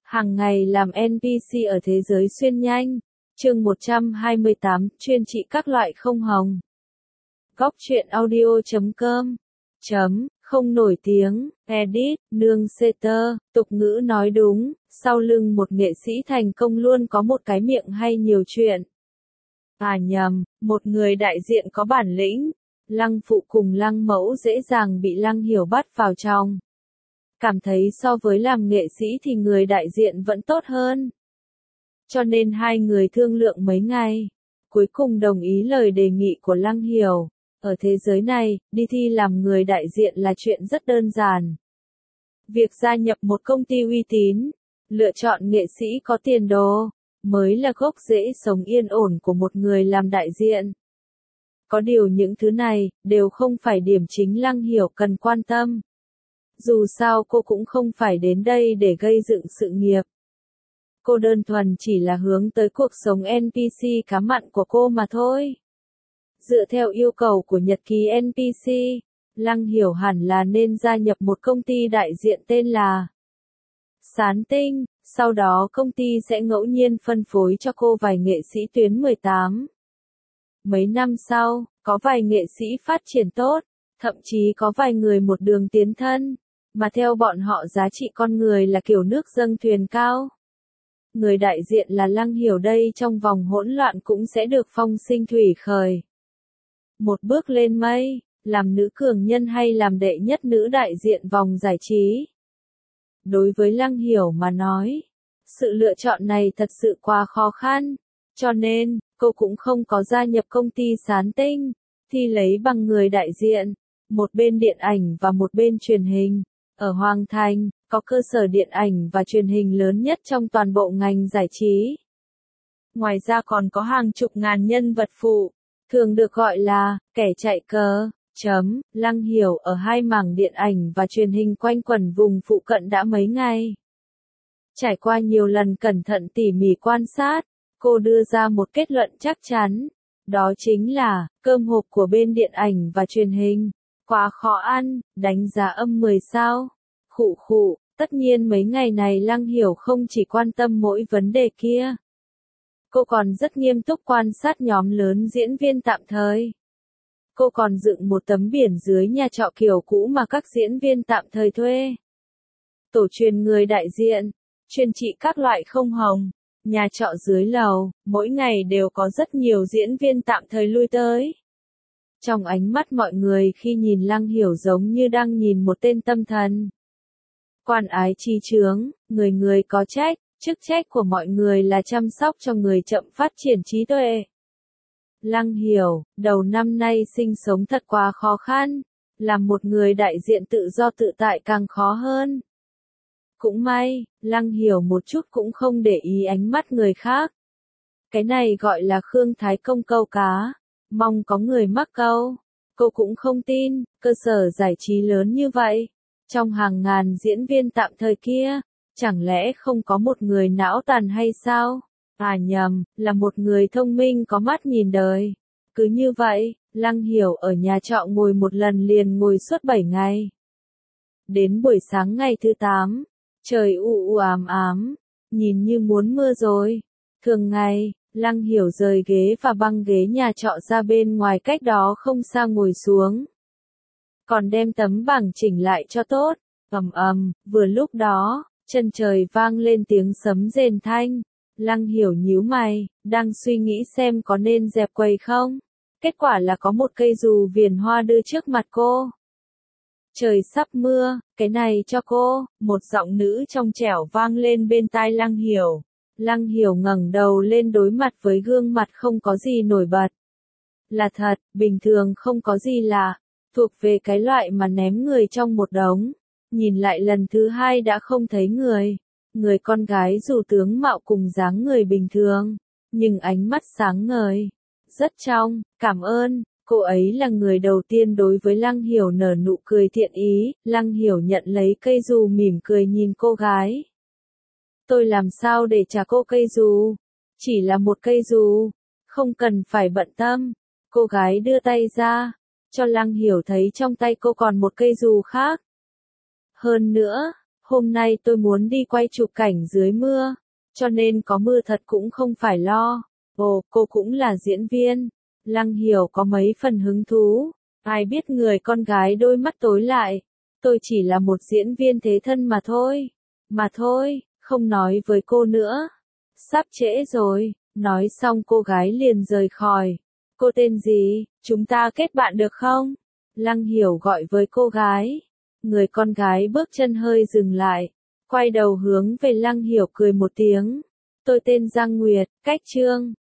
Hàng ngày làm NPC ở thế giới xuyên nhanh. Chương 128, chuyên trị các loại không hồng. Góc truyện audio.com. Không nổi tiếng, edit, nương setter, tục ngữ nói đúng, sau lưng một nghệ sĩ thành công luôn có một cái miệng hay nhiều chuyện. À nhầm, một người đại diện có bản lĩnh. Lăng Phụ cùng Lăng Mẫu dễ dàng bị Lăng Hiểu bắt vào trong. Cảm thấy so với làm nghệ sĩ thì người đại diện vẫn tốt hơn. Cho nên hai người thương lượng mấy ngày. Cuối cùng đồng ý lời đề nghị của Lăng Hiểu. Ở thế giới này, đi thi làm người đại diện là chuyện rất đơn giản. Việc gia nhập một công ty uy tín, lựa chọn nghệ sĩ có tiền đồ, mới là gốc rễ sống yên ổn của một người làm đại diện. Có điều những thứ này, đều không phải điểm chính Lăng Hiểu cần quan tâm. Dù sao cô cũng không phải đến đây để gây dựng sự nghiệp. Cô đơn thuần chỉ là hướng tới cuộc sống NPC cá mặn của cô mà thôi. Dựa theo yêu cầu của nhật ký NPC, Lăng Hiểu hẳn là nên gia nhập một công ty đại diện tên là Sán Tinh, sau đó công ty sẽ ngẫu nhiên phân phối cho cô vài nghệ sĩ tuyến 18. Mấy năm sau, có vài nghệ sĩ phát triển tốt, thậm chí có vài người một đường tiến thân, mà theo bọn họ giá trị con người là kiểu nước dâng thuyền cao. Người đại diện là Lăng Hiểu đây trong vòng hỗn loạn cũng sẽ được phong sinh thủy khởi. Một bước lên mây, làm nữ cường nhân hay làm đệ nhất nữ đại diện vòng giải trí. Đối với Lăng Hiểu mà nói, sự lựa chọn này thật sự quá khó khăn, cho nên, cô cũng không có gia nhập công ty Sán Tinh, thi lấy bằng người đại diện, một bên điện ảnh và một bên truyền hình. Ở Hoàng Thành, có cơ sở điện ảnh và truyền hình lớn nhất trong toàn bộ ngành giải trí. Ngoài ra còn có hàng chục ngàn nhân vật phụ, thường được gọi là kẻ chạy cờ. Lăng Hiểu ở hai mảng điện ảnh và truyền hình quanh quẩn vùng phụ cận đã mấy ngày. Trải qua nhiều lần cẩn thận tỉ mỉ quan sát, cô đưa ra một kết luận chắc chắn. Đó chính là, cơm hộp của bên điện ảnh và truyền hình quá khó ăn, đánh giá âm 10 sao. Khụ, tất nhiên mấy ngày này Lăng Hiểu không chỉ quan tâm mỗi vấn đề kia. Cô còn rất nghiêm túc quan sát nhóm lớn diễn viên tạm thời. Cô còn dựng một tấm biển dưới nhà trọ kiểu cũ mà các diễn viên tạm thời thuê. Tổ truyền người đại diện, chuyên trị các loại không hồng, nhà trọ dưới lầu, mỗi ngày đều có rất nhiều diễn viên tạm thời lui tới. Trong ánh mắt mọi người khi nhìn Lăng Hiểu giống như đang nhìn một tên tâm thần. Quan ái chi chướng, người người có trách, chức trách của mọi người là chăm sóc cho người chậm phát triển trí tuệ. Lăng Hiểu, đầu năm nay sinh sống thật quá khó khăn, làm một người đại diện tự do tự tại càng khó hơn. Cũng may, Lăng Hiểu một chút cũng không để ý ánh mắt người khác. Cái này gọi là Khương Thái Công câu cá, mong có người mắc câu. Cô cũng không tin, cơ sở giải trí lớn như vậy, trong hàng ngàn diễn viên tạm thời kia, chẳng lẽ không có một người não tàn hay sao? À nhầm, là một người thông minh có mắt nhìn đời. Cứ như vậy, Lăng Hiểu ở nhà trọ ngồi một lần liền ngồi suốt 7 ngày. Đến buổi sáng ngày thứ 8, trời u ám, nhìn như muốn mưa rồi. Thường ngày, Lăng Hiểu rời ghế và băng ghế nhà trọ ra bên ngoài cách đó không xa ngồi xuống. Còn đem tấm bảng chỉnh lại cho tốt. Vừa lúc đó, chân trời vang lên tiếng sấm rền thanh. Lăng Hiểu nhíu mày, đang suy nghĩ xem có nên dẹp quầy không. Kết quả là có một cây dù viền hoa đưa trước mặt cô. Trời sắp mưa, cái này cho cô, một giọng nữ trong trẻo vang lên bên tai Lăng Hiểu. Lăng Hiểu ngẩng đầu lên đối mặt với gương mặt không có gì nổi bật. Là thật, bình thường không có gì lạ, thuộc về cái loại mà ném người trong một đống. Nhìn lại lần thứ hai đã không thấy người. Người con gái dù tướng mạo cùng dáng người bình thường, nhưng ánh mắt sáng ngời, rất trong, cảm ơn. Cô ấy là người đầu tiên đối với Lăng Hiểu nở nụ cười thiện ý. Lăng Hiểu nhận lấy cây dù mỉm cười nhìn cô gái. Tôi làm sao để trả cô cây dù? Chỉ là một cây dù, không cần phải bận tâm. Cô gái đưa tay ra, cho Lăng Hiểu thấy trong tay cô còn một cây dù khác. Hơn nữa, Hôm nay tôi muốn đi quay chụp cảnh dưới mưa, cho nên có mưa thật cũng không phải lo. Ồ, cô cũng là diễn viên. Lăng Hiểu có mấy phần hứng thú. Ai biết người con gái đôi mắt tối lại. Tôi chỉ là một diễn viên thế thân mà thôi. Mà thôi, không nói với cô nữa. Sắp trễ rồi. Nói xong cô gái liền rời khỏi. Cô tên gì? Chúng ta kết bạn được không? Lăng Hiểu gọi với cô gái. Người con gái bước chân hơi dừng lại. Quay đầu hướng về Lăng Hiểu cười một tiếng. Tôi tên Giang Nguyệt, cách Trương.